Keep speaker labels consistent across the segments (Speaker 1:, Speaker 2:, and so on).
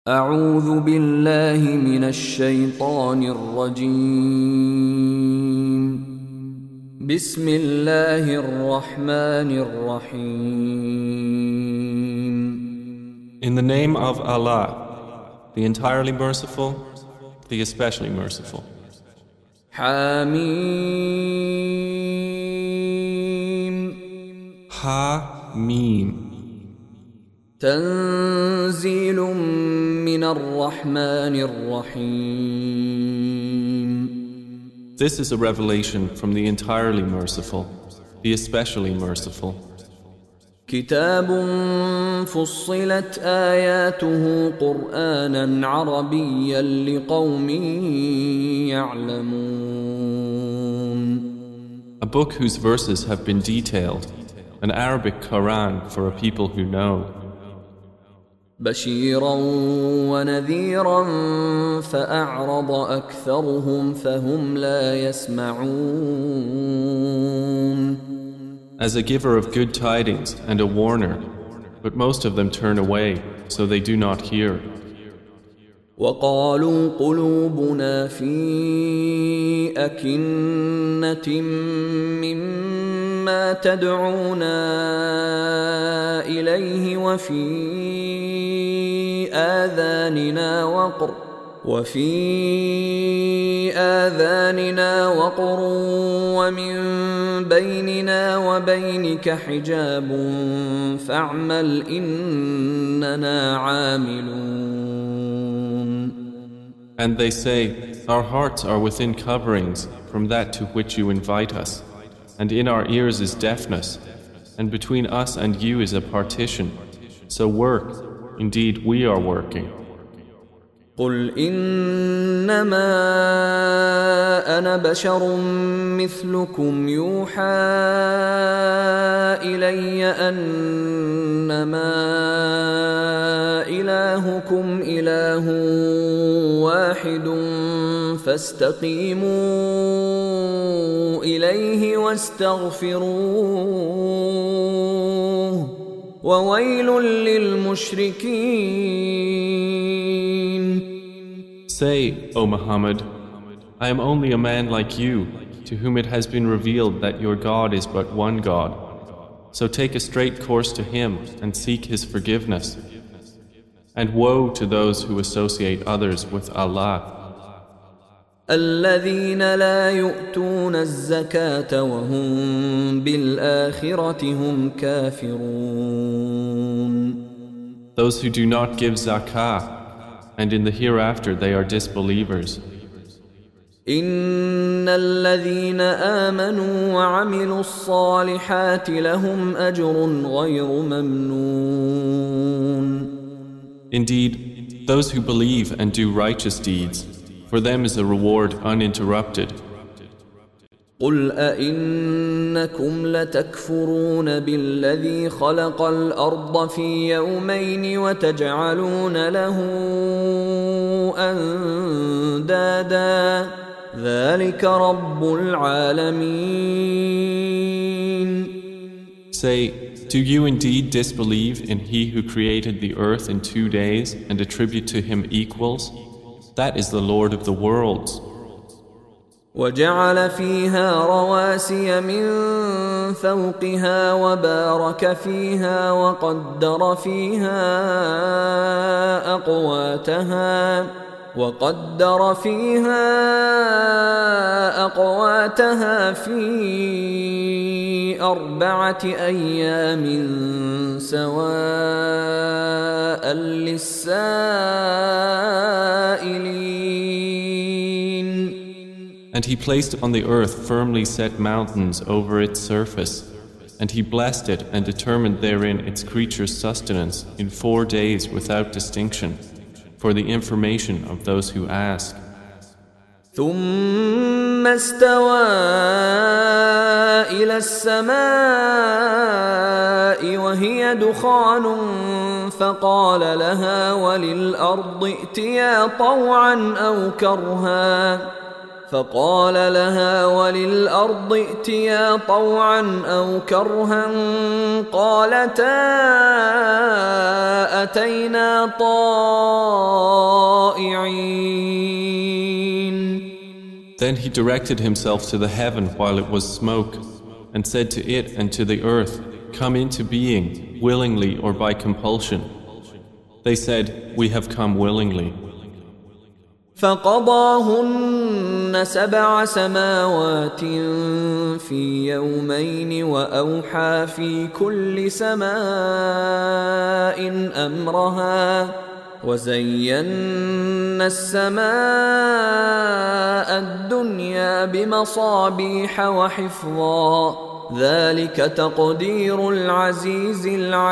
Speaker 1: أعوذ بالله من الشيطان الرجيم. بسم الله الرحمن الرحيم.
Speaker 2: In the name of Allah, the entirely merciful, the especially merciful.
Speaker 1: حميم.
Speaker 2: Ha-Mim.
Speaker 1: تنزيل من الرحمن الرحيم.
Speaker 2: This is a revelation from the entirely merciful, the especially merciful.
Speaker 1: كتاب فصلت آياته قرآنا عربيا لقوم يعلمون.
Speaker 2: A book whose verses have been detailed, an Arabic Quran for a people who know.
Speaker 1: بشيرا ونذيرا فأعرض أكثرهم فهم لا يسمعون.
Speaker 2: As a giver of good tidings and a warner, but most of them turn away, so they do not hear.
Speaker 1: وقالوا قلوبنا في أكنة مما تدعونا إليه وفي آذاننا وقر ومن بيننا وبينك حجاب فاعمل إننا عاملون.
Speaker 2: And they say, our hearts are within coverings from that to which you invite us, and in our ears is deafness, and between us and you is a partition. So work, indeed we are working.
Speaker 1: قل إنما أنا بشر مثلكم يوحى إلي أنما إلهكم إله واحد فاستقيموا إليه واستغفروه وويل للمشركين.
Speaker 2: Say, O Muhammad, I am only a man like you, to whom it has been revealed that your God is but one God. So take a straight course to Him and seek His forgiveness. And woe to those who associate others with Allah.
Speaker 1: الذين لا يؤتون الزكاة وهم بالآخرة هم كافرون.
Speaker 2: Those who do not give zakah, and in the hereafter they are disbelievers.
Speaker 1: إن الذين آمنوا وعملوا الصالحات لهم أجر غير ممنون.
Speaker 2: Indeed, those who believe and do righteous deeds, for them is a reward uninterrupted.
Speaker 1: قل أئنكم لتكفرون بالذي خلق الأرض في يومين وتجعلون له أندادا ذلك رب العالمين.
Speaker 2: Say, do you indeed disbelieve in He who created the earth in 2 days and attribute to Him equals? That is the Lord of the worlds.
Speaker 1: وجعل فيها رواسي من فوقها وبارك فيها وقدر فيها أقواتها في 4 أيام سواء للسائلين.
Speaker 2: And He placed on the earth firmly set mountains over its surface, and He blessed it and determined therein its creatures' sustenance in 4 days without distinction, for the information of those who ask.
Speaker 1: ثم استوى إلى السماء وهي دخان فقال لها وللأرض ائتيا طوعا أو كرها فقال لها وللأرض ائتيا طوعا أو كرها قالتا أتينا طائعين
Speaker 2: Then he directed himself to the heaven while it was smoke, and said to it and to the earth, "Come into being, willingly or by compulsion." They said, "We have come willingly."
Speaker 1: فقضاهن 7 سماوات في يومين وأوحى في كل سماء أمرها وزينا السماء الدنيا بمصابيح وحفظا ذلك تقدير العزيز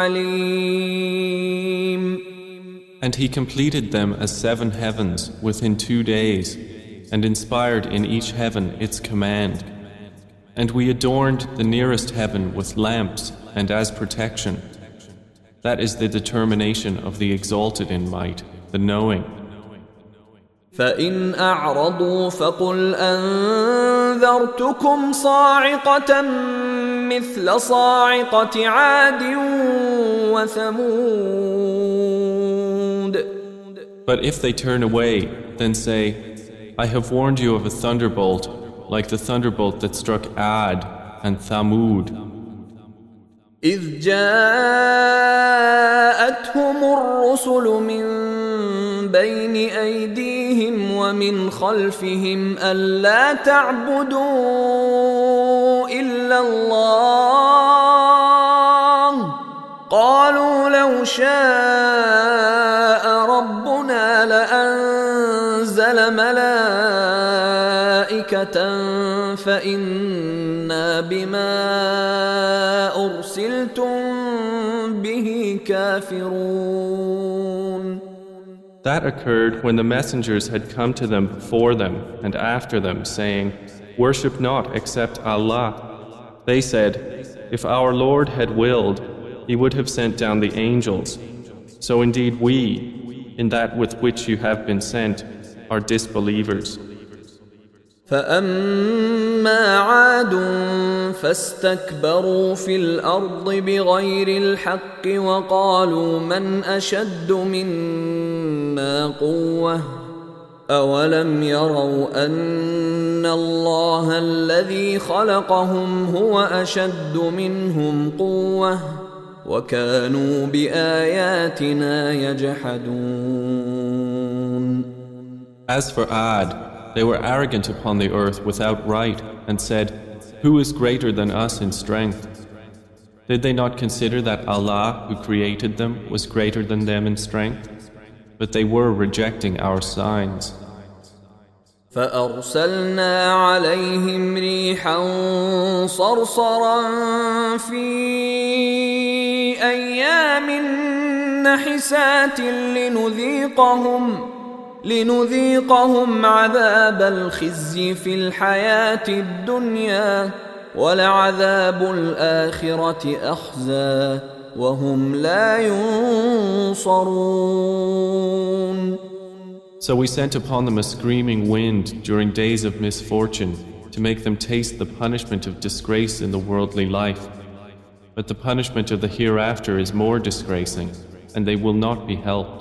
Speaker 1: العليم.
Speaker 2: And he completed them as 7 heavens within 2 days, and inspired in each heaven its command. And we adorned the nearest heaven with lamps and as protection. That is the determination of the exalted in might, the knowing.
Speaker 1: فإن أعرضوا فقل أنذرتكم صاعقة مثل صاعقة عاد وثمود.
Speaker 2: But if they turn away, then say, I have warned you of a thunderbolt, like the thunderbolt that struck Ad and Thamud.
Speaker 1: إذ جاءتهم الرسل من بين أيديهم ومن خلفهم ألا تعبدوا إلا الله قالوا لو شاء ربنا لأنزل ملائكة فإنا بما أرسلتم به كافرون.
Speaker 2: That occurred when the messengers had come to them before them and after them, saying, Worship not except Allah. They said, If our Lord had willed, He would have sent down the angels. So indeed we, in that with which you have been sent, are disbelievers.
Speaker 1: فأما عاد فاستكبروا في الأرض بغير الحق وقالوا من أشد منا قوة أولم يروا أن الله الذي خلقهم هو أشد منهم قوة وكانوا بآياتنا يجحدون.
Speaker 2: As for Ad, they were arrogant upon the earth without right and said, Who is greater than us in strength? Did they not consider that Allah, who created them, was greater than them in strength? But they were rejecting our signs.
Speaker 1: فأرسلنا عليهم ريحا صرصرا في أيام نحسات لنذيقهم عذاب الخزي في الحياة الدنيا ولعذاب الآخرة أخزى وهم لا ينصرون.
Speaker 2: So we sent upon them a screaming wind during days of misfortune to make them taste the punishment of disgrace in the worldly life. But the punishment of the hereafter is more disgracing, and they will not be helped.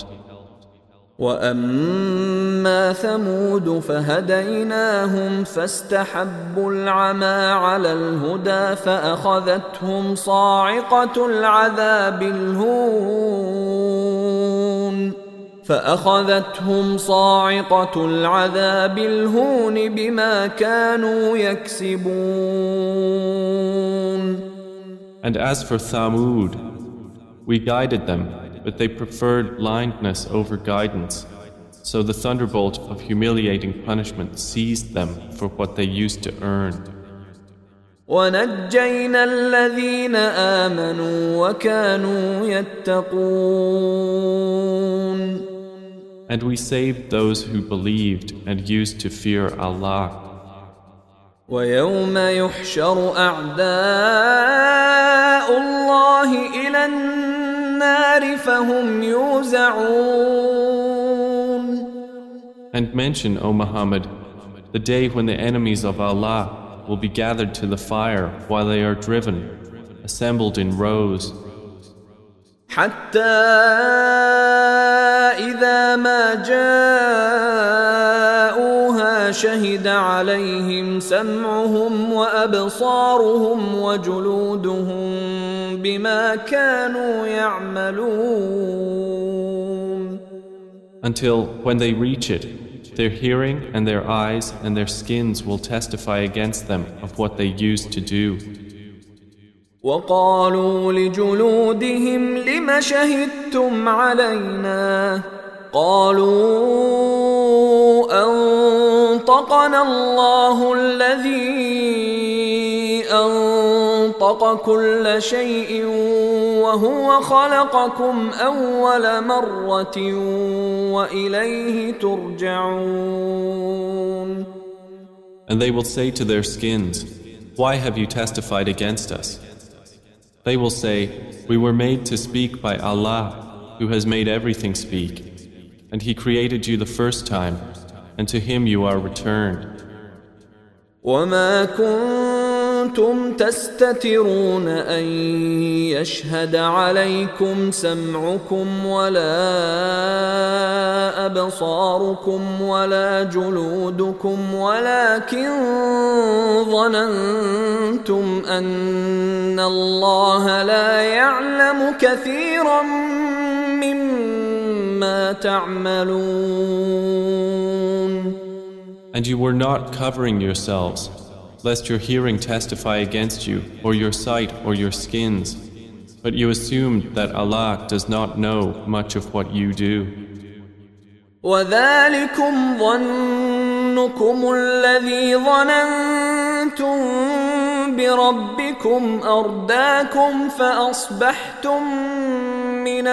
Speaker 1: وأما ثمود فهديناهم فاستحبوا العمى على الهدى فأخذتهم صاعقة العذاب الهون بما كانوا يكسبون.
Speaker 2: And as for Thamud, we guided them, but they preferred blindness over guidance. So the thunderbolt of humiliating punishment seized them for what they used to earn.
Speaker 1: وَنَجَّيْنَا الَّذِينَ آمَنُوا وَكَانُوا يَتَّقُونَ.
Speaker 2: And we saved those who believed and used to fear Allah.
Speaker 1: وَيَوْمَ يُحْشَرُ أَعْدَاءُ اللَّهِ إِلَى النَّارِ فَهُمْ يُوزَعُونَ.
Speaker 2: And mention, O Muhammad, the day when the enemies of Allah will be gathered to the fire while they are driven, assembled in rows.
Speaker 1: حتى إذا ما جاءوها ما شهد عليهم سمعهم وأبصارهم وجلودهم بما كانوا يعملون.
Speaker 2: Until when they reach it, their hearing and their eyes and their skins will testify against them of what they used to do.
Speaker 1: وقالوا لجلودهم لم شهدتم علينا قالوا أنطقنا الله الذي أنطق كل شيء وهو خلقكم أول مرة وإليه ترجعون.
Speaker 2: And they will say to their skins, "Why have you testified against us?" They will say, "We were made to speak by Allah, who has made everything speak, and He created you the first time, and to Him you are returned."
Speaker 1: وما كنتم تستترون أن يشهد عليكم سمعكم ولا أبصاركم ولا جلودكم ولكن ظننتم أن الله لا يعلم كثيرا مما تعملون.
Speaker 2: And you were not covering yourselves, lest your hearing testify against you, or your sight, or your skins, but you assumed that Allah does not know much of what you do.
Speaker 1: وَذَلِكُمْ ظَنُّكُمُ الَّذِي ظَنَنْتُمْ بِرَبِّكُمْ أَرْدَاكُمْ فَأَصْبَحْتُمْ مِنَ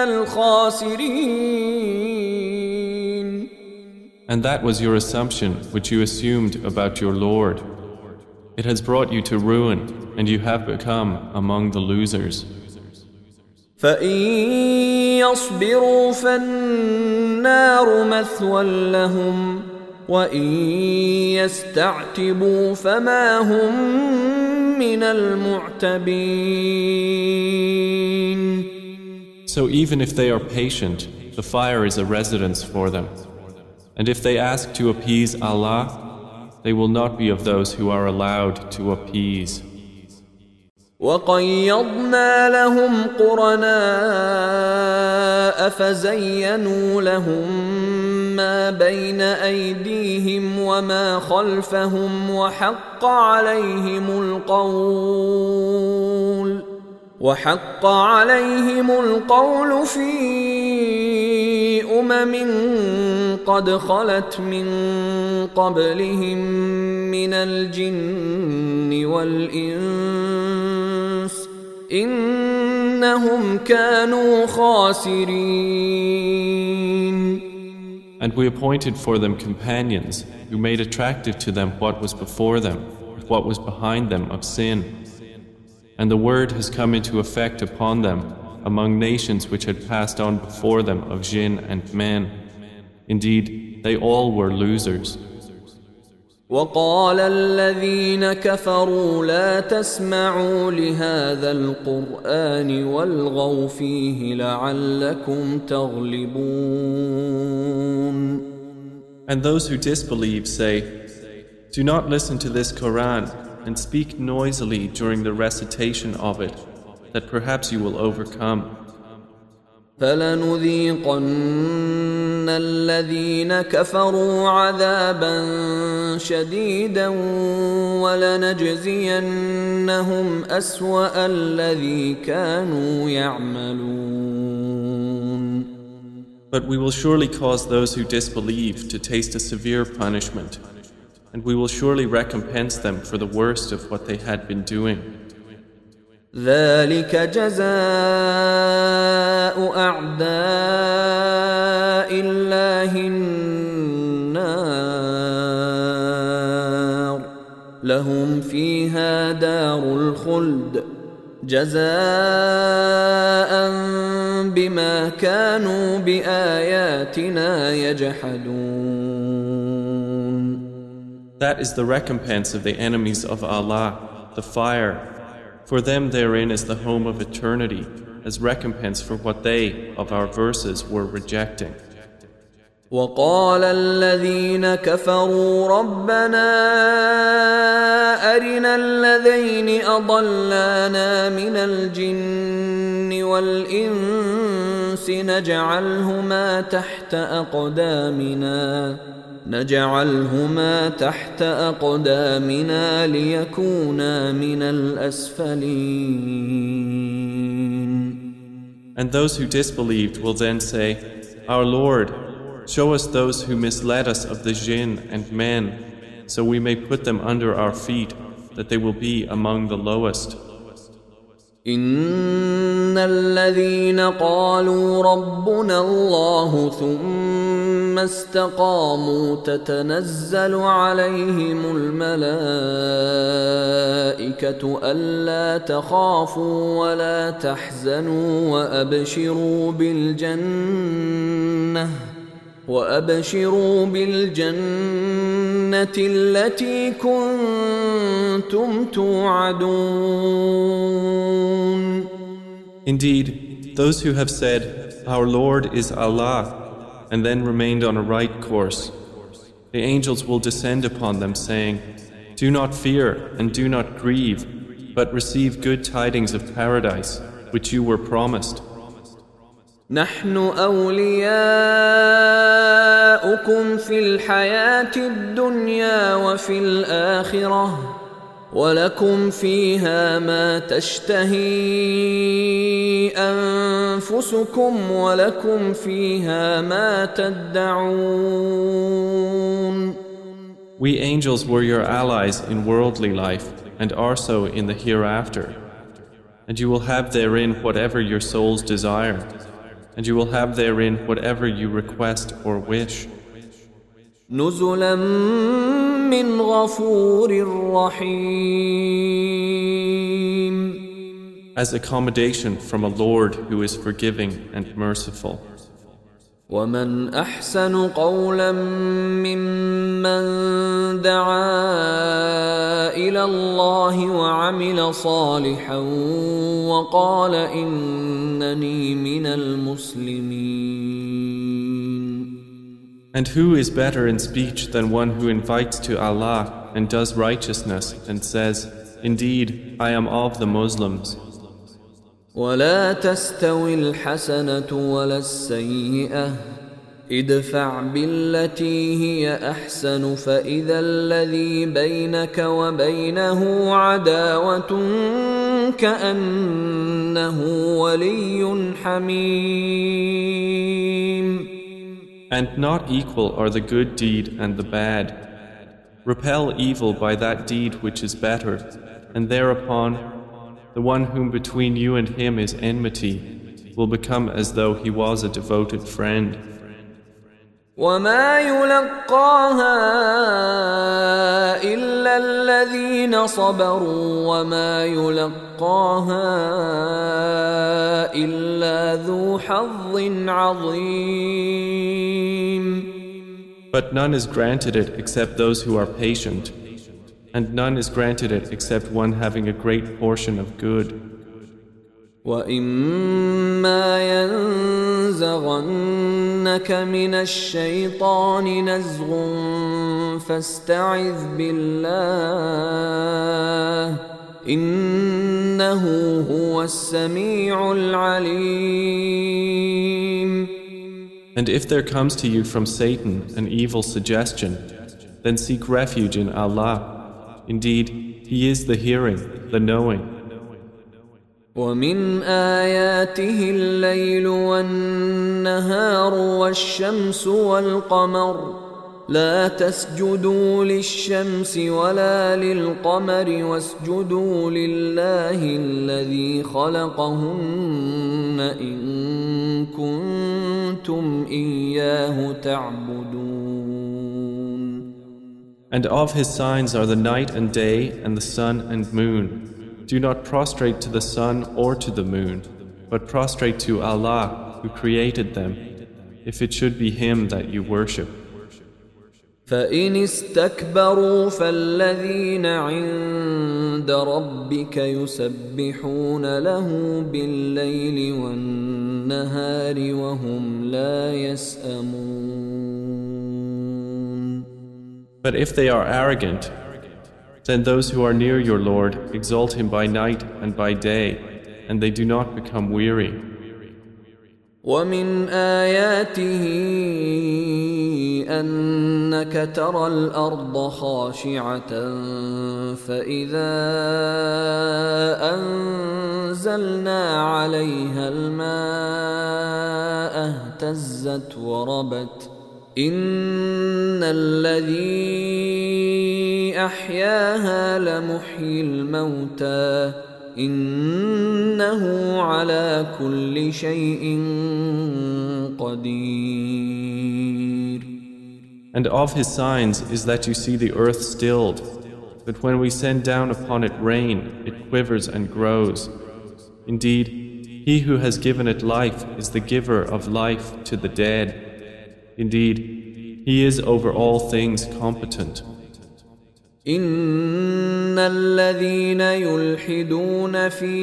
Speaker 1: الْخَاسِرِينَ.
Speaker 2: And that was your assumption which you assumed about your Lord. It has brought you to ruin, and you have become among the losers.
Speaker 1: فَإِن يَصْبِرُوا فَالنَّارُ مَثْوًى لَهُمْ وَإِن يَسْتَعْتِبُوا فَمَا هُمْ مِنَ الْمُعْتَبِينَ.
Speaker 2: So even if they are patient, the fire is a residence for them. And if they ask to appease Allah, they will not be of those who are allowed to appease.
Speaker 1: وَقَيَّضْنَا لَهُمْ قُرَنَاءَ فَزَيَّنُوا لَهُم مَّا بَيْنَ أَيْدِيهِمْ وَمَا خَلْفَهُمْ وحق عليهم القول في قد خلت من قبلهم من الجن والإنس إنهم كانوا خاسرين.
Speaker 2: And we appointed for them companions who made attractive to them what was before them, what was behind them of sin. And the word has come into effect upon them among nations which had passed on before them of jinn and men. Indeed, they all were losers.
Speaker 1: وقال الذين كفروا لا تسمعوا لهذا القرآن والغوا فيه لعلكم تغلبون.
Speaker 2: And those who disbelieve say, "Do not listen to this Quran and speak noisily during the recitation of it, that perhaps you will overcome."
Speaker 1: فَلَنُذِيقَنَّ الَّذِينَ كَفَرُوا عَذَابًا شَدِيدًا وَلَنَجْزِيَنَّهُمْ أَسْوَأَ الَّذِي كَانُوا يَعْمَلُونَ.
Speaker 2: But we will surely cause those who disbelieve to taste a severe punishment, and we will surely recompense them for the worst of what they had been doing.
Speaker 1: ذلك جزاء أعداء الله النار لهم فيها دار الخلد جزاء بما كانوا بآياتنا يجحدون.
Speaker 2: That is the recompense of the enemies of Allah, the fire. For them therein is the home of eternity, as recompense for what they, of our verses, were rejecting.
Speaker 1: وقال الذين كفروا ربنا أرنا الذين أضلانا من الجن والإنس نجعلهما تحت أقدامنا ليكونا من الأسفلين.
Speaker 2: And those who disbelieved will then say, Our Lord, show us those who misled us of the jinn and men, so we may put them under our feet, that they will be among the lowest.
Speaker 1: إن الذين قالوا ربنا الله ثم استقاموا تتنزل عليهم الملائكة ألا تخافوا ولا تحزنوا وأبشروا بالجنة التي كنتم توعدون.
Speaker 2: Indeed, those who have said, Our Lord is Allah, and then remained on a right course, the angels will descend upon them saying, Do not fear and do not grieve, but receive good tidings of paradise, which you were promised.
Speaker 1: نحن أولياؤكم في الحياة الدنيا وفي الآخرة ولكم فيها ما تشتهي أنفسكم ولكم فيها ما تدعون.
Speaker 2: We angels were your allies in worldly life and are so in the hereafter. And you will have therein whatever your souls desire. And you will have therein whatever you request or wish.
Speaker 1: نزلا من غفور رحيم.
Speaker 2: As accommodation from a Lord who is forgiving and merciful.
Speaker 1: ومن أحسن قولا ممن دعا إلى الله وعمل صالحا وقال إنني من المسلمين.
Speaker 2: And who is better in speech than one who invites to Allah and does righteousness and says, Indeed, I am of the Muslims.
Speaker 1: ولا تستوي الحسنة ولا السيئة ادفع بالتي هي أحسن فإذا الذي بينك وبينه عداوة كأنه ولي حميم.
Speaker 2: And not equal are the good deed and the bad. Repel evil by that deed which is better, and thereupon the one whom between you and him is enmity will become as though he was a devoted friend.
Speaker 1: وما يلقاها إلا الذين صبروا وما يلقاها إلا ذو حظ عظيم.
Speaker 2: But none is granted it except those who are patient. And none is granted it except one having a great portion of good.
Speaker 1: وَإِمَّا يَنزَغَنَّكَ مِنَ الشَّيْطَانِ نَزْغٌ فَاسْتَعِذْ بِاللَّهِ إِنَّهُ هُوَ السَّمِيعُ الْعَلِيمُ.
Speaker 2: And if there comes to you from Satan an evil suggestion, then seek refuge in Allah. Indeed, He is the hearing, the knowing.
Speaker 1: ومن آياته الليل والنهار والشمس والقمر لا تسجدوا للشمس ولا للقمر واسجدوا لله الذي خلقهن إن كنتم إياه تعبدون.
Speaker 2: And of His signs are the night and day and the sun and moon. Do not prostrate to the sun or to the moon, but prostrate to Allah who created them, if it should be Him that you worship.
Speaker 1: فإن استكبروا فالذين عند ربك يسبحون له بالليل والنهار وهم لا يسأمون.
Speaker 2: But if they are arrogant, then those who are near your Lord exalt Him by night and by day, and they do not become weary.
Speaker 1: ومن آياته أنك ترى الأرض خاشعة فإذا أنزلنا عليها الماء اهتزت وربت إن الذي أحياها لمحيي الموتى إنه على كل شيء قدير.
Speaker 2: And of His signs is that you see the earth stilled, but when we send down upon it rain, it quivers and grows. Indeed, He who has given it life is the giver of life to the dead. Indeed, He is over all things competent.
Speaker 1: إن الذين يلحدون في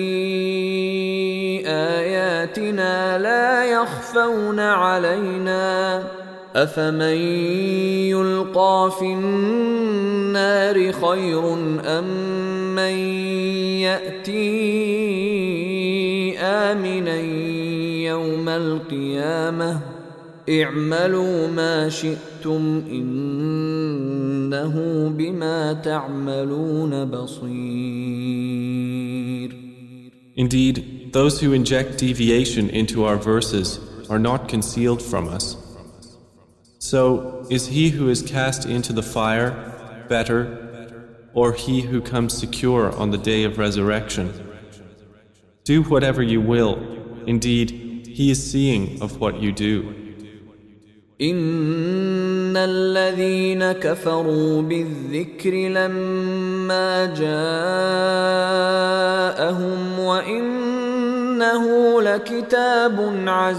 Speaker 1: آياتنا لا يخفون علينا أفمن يلقى في النار خير أم من يأتي آمنا يوم القيامة اعملوا ما شئتم إنه بما تعملون بصير.
Speaker 2: Indeed, those who inject deviation into our verses are not concealed from us. So, is he who is cast into the fire better, or he who comes secure on the day of resurrection? Do whatever you will. Indeed, He is seeing of what you do.
Speaker 1: إن الذين كفروا بالذكر لما جاءهم وإنه لكتاب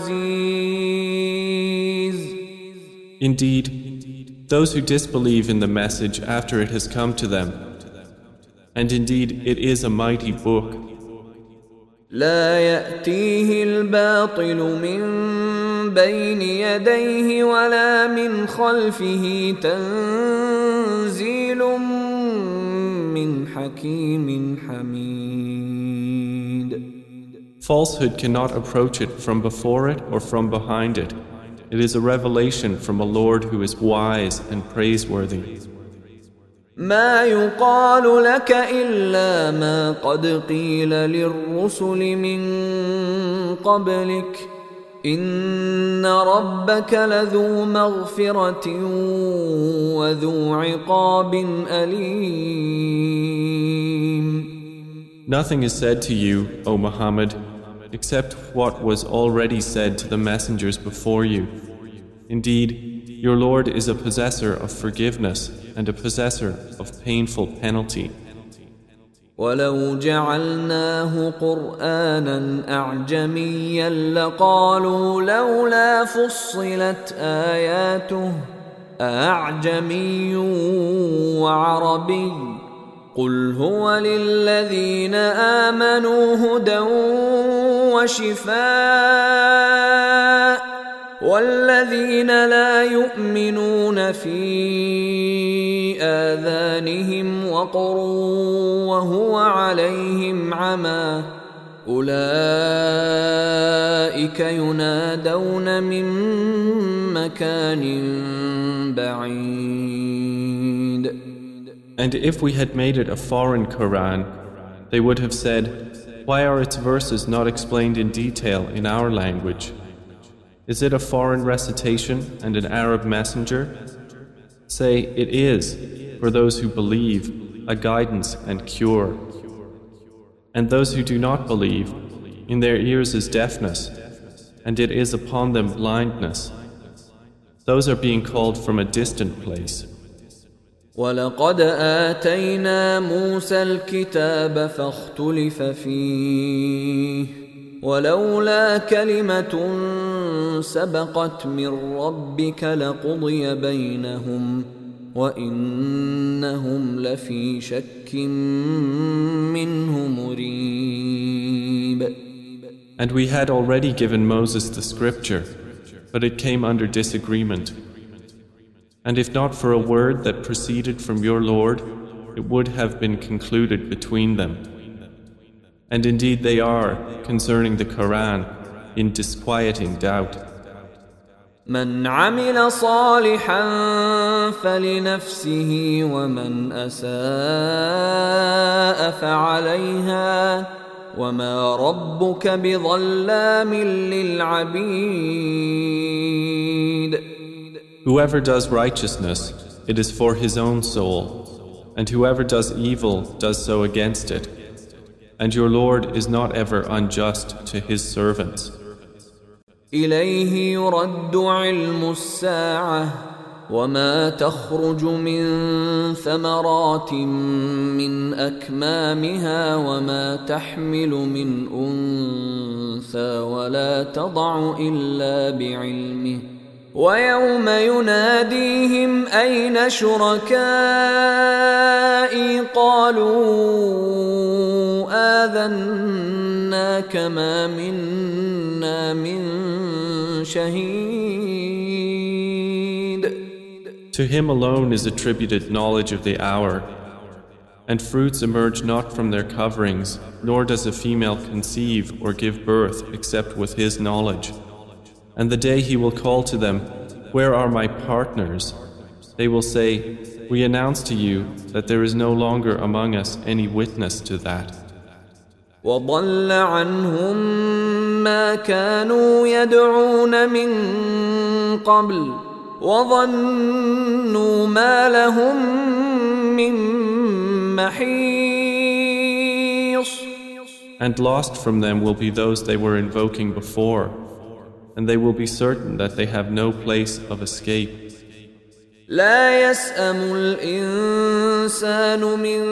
Speaker 1: عزيز.
Speaker 2: Indeed, those who disbelieve in the message after it has come to them, and indeed it is a mighty book.
Speaker 1: لا يأتيه الباطل من بين يديه ولا من خلفه تنزيل من حكيم حميد.
Speaker 2: Falsehood cannot approach it from before it or from behind it. It is a revelation from a Lord who is wise and praiseworthy.
Speaker 1: ما يقال لك إلا ما قد قيل للرسل من قبلك إن ربك لذو مغفرة وذو عقاب أليم.
Speaker 2: Nothing is said to you, O Muhammad, except what was already said to the messengers before you. Indeed, your Lord is a possessor of forgiveness and a possessor of painful penalty.
Speaker 1: ولو جعلناه قرآنا أعجميا لقالوا لولا فصلت آياته أعجمي وعربي قل هو للذين آمنوا هدى وشفاء والذين لا يؤمنون في آذانهم وقر وهو عليهم عمى أولئك ينادون من مكان بعيد.
Speaker 2: And if we had made it a foreign Quran, they would have said, why are its verses not explained in detail in our language? Is it a foreign recitation and an Arab messenger? Say, it is, for those who believe, a guidance and cure. And those who do not believe, in their ears is deafness, and it is upon them blindness. Those are being called from a distant place.
Speaker 1: وَلَقَدْ آتَيْنَا مُوسَى الْكِتَابَ فَاخْتُلِفَ فِيهِ وَلَوْلَا كَلِمَةٌ سَبَقَتْ مِنْ رَبِّكَ لَقُضِيَ بَيْنَهُمْ وَإِنَّهُمْ لَفِي شَكٍّ مِّنْهُ مُرِيبٍ.
Speaker 2: And we had already given Moses the scripture, but it came under disagreement. And if not for a word that proceeded from your Lord, it would have been concluded between them. And indeed they are, concerning the Quran, in disquieting doubt.
Speaker 1: من عمل صالحا فلنفسه ومن أساء فعليها وما ربك بظلام للعبيد.
Speaker 2: Whoever does righteousness, it is for his own soul, and whoever does evil does so against it. And your Lord is not ever unjust to his servants.
Speaker 1: إليه يرد علم الساعة وما تخرج من ثمرات من أكمامها وما تحمل من أنثى ولا تضع إلا بعلمه ويوم يناديهم أين شركائي قالوا آذناك ما منا من شهيد.
Speaker 2: To him alone is attributed knowledge of the hour, and fruits emerge not from their coverings, nor does a female conceive or give birth except with his knowledge. And the day he will call to them, where are my partners? They will say, we announce to you that there is no longer among us any witness to that.
Speaker 1: وضل عنهم ما كانوا يدعون من قبل وظنوا ما لهم من محيص.
Speaker 2: And lost from them will be those they were invoking before, and they will be certain that they have no place of escape.
Speaker 1: لا يسأم الإنسان من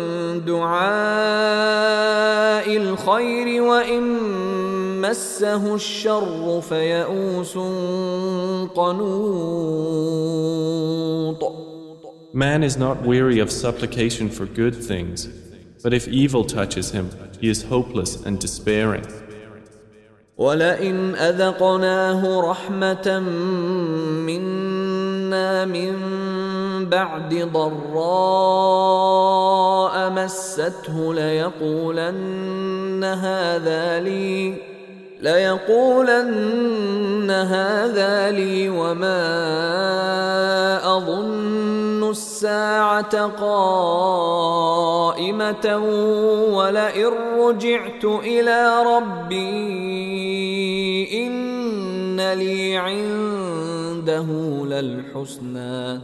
Speaker 1: دعاء الخير وإن مسه الشر فيئوس قنوط.
Speaker 2: Man is not weary of supplication for good things, but if evil touches him, he is hopeless and despairing.
Speaker 1: ولئن أذقناه رحمة منا من بعد ضراء مسته ليقولن هذا لي وما أظن الساعة قائمة ولئن رجعت إلى ربي إن لي عنده للحسنى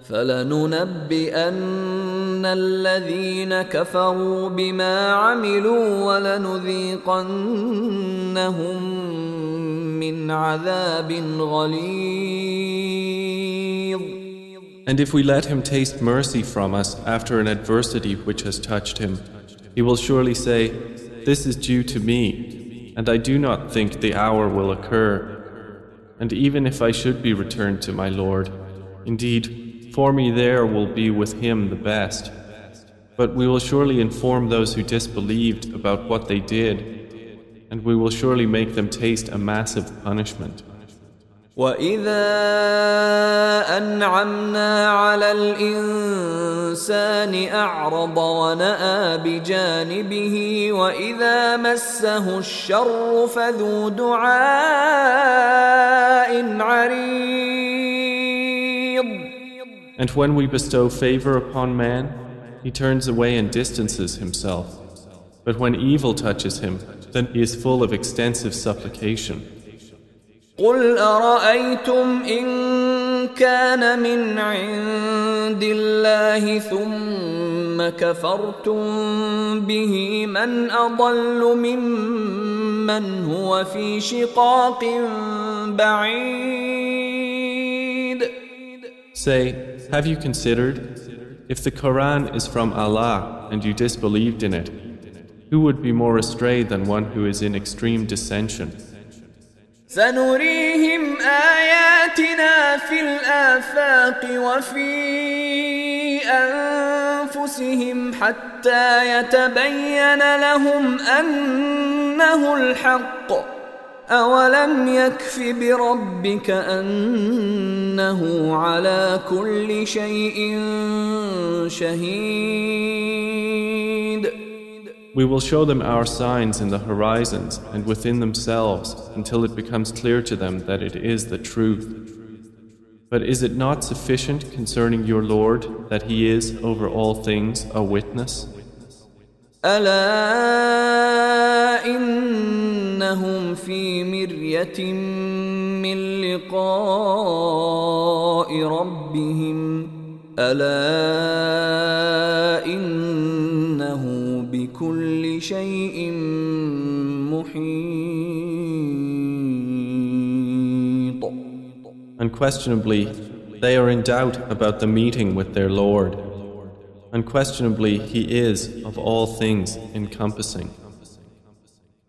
Speaker 1: فلننبئن الذين كفروا بما عملوا ولنذيقنهم من عذاب غليظ.
Speaker 2: And if we let him taste mercy from us after an adversity which has touched him, he will surely say, this is due to me, and I do not think the hour will occur. And even if I should be returned to my Lord, indeed, for me there will be with him the best. But we will surely inform those who disbelieved about what they did, and we will surely make them taste a massive punishment.
Speaker 1: وَإِذَا أَنْعَمْنَا عَلَى الْإِنسَانِ أَعْرَضَ وَنَأَى بِجَانِبِهِ وَإِذَا مَسَّهُ الشَّرُّ فَذُو دُعَاءٍ عَرِيضٍ.
Speaker 2: And when we bestow favor upon man, he turns away and distances himself. But when evil touches him, then he is full of extensive supplication.
Speaker 1: قُلْ أَرَأَيْتُمْ إِنْ كَانَ مِنْ عِنْدِ اللَّهِ ثُمَّ كَفَرْتُمْ بِهِ مَنْ أَضَلُّ مِمَّنْ هُوَ فِي شِقَاقٍ بَعِيدٍ.
Speaker 2: Say, have you considered, if the Quran is from Allah and you disbelieved in it, who would be more astray than one who is in extreme dissension?
Speaker 1: سنريهم آياتنا في الآفاق وفي أنفسهم حتى يتبين لهم أنه الحق أولم يكف بربك أن إنه على كل شيء شهيد.
Speaker 2: We will show them our signs in the horizons and within themselves until it becomes clear to them that it is the truth. But is it not sufficient concerning your Lord that He is over all things a witness?
Speaker 1: ألا إنهم في مرية من لقاء ربهم ألا إنه بكل شيء محيط.
Speaker 2: Unquestionably, they are in doubt about the meeting with their Lord. Unquestionably, He is of all things encompassing.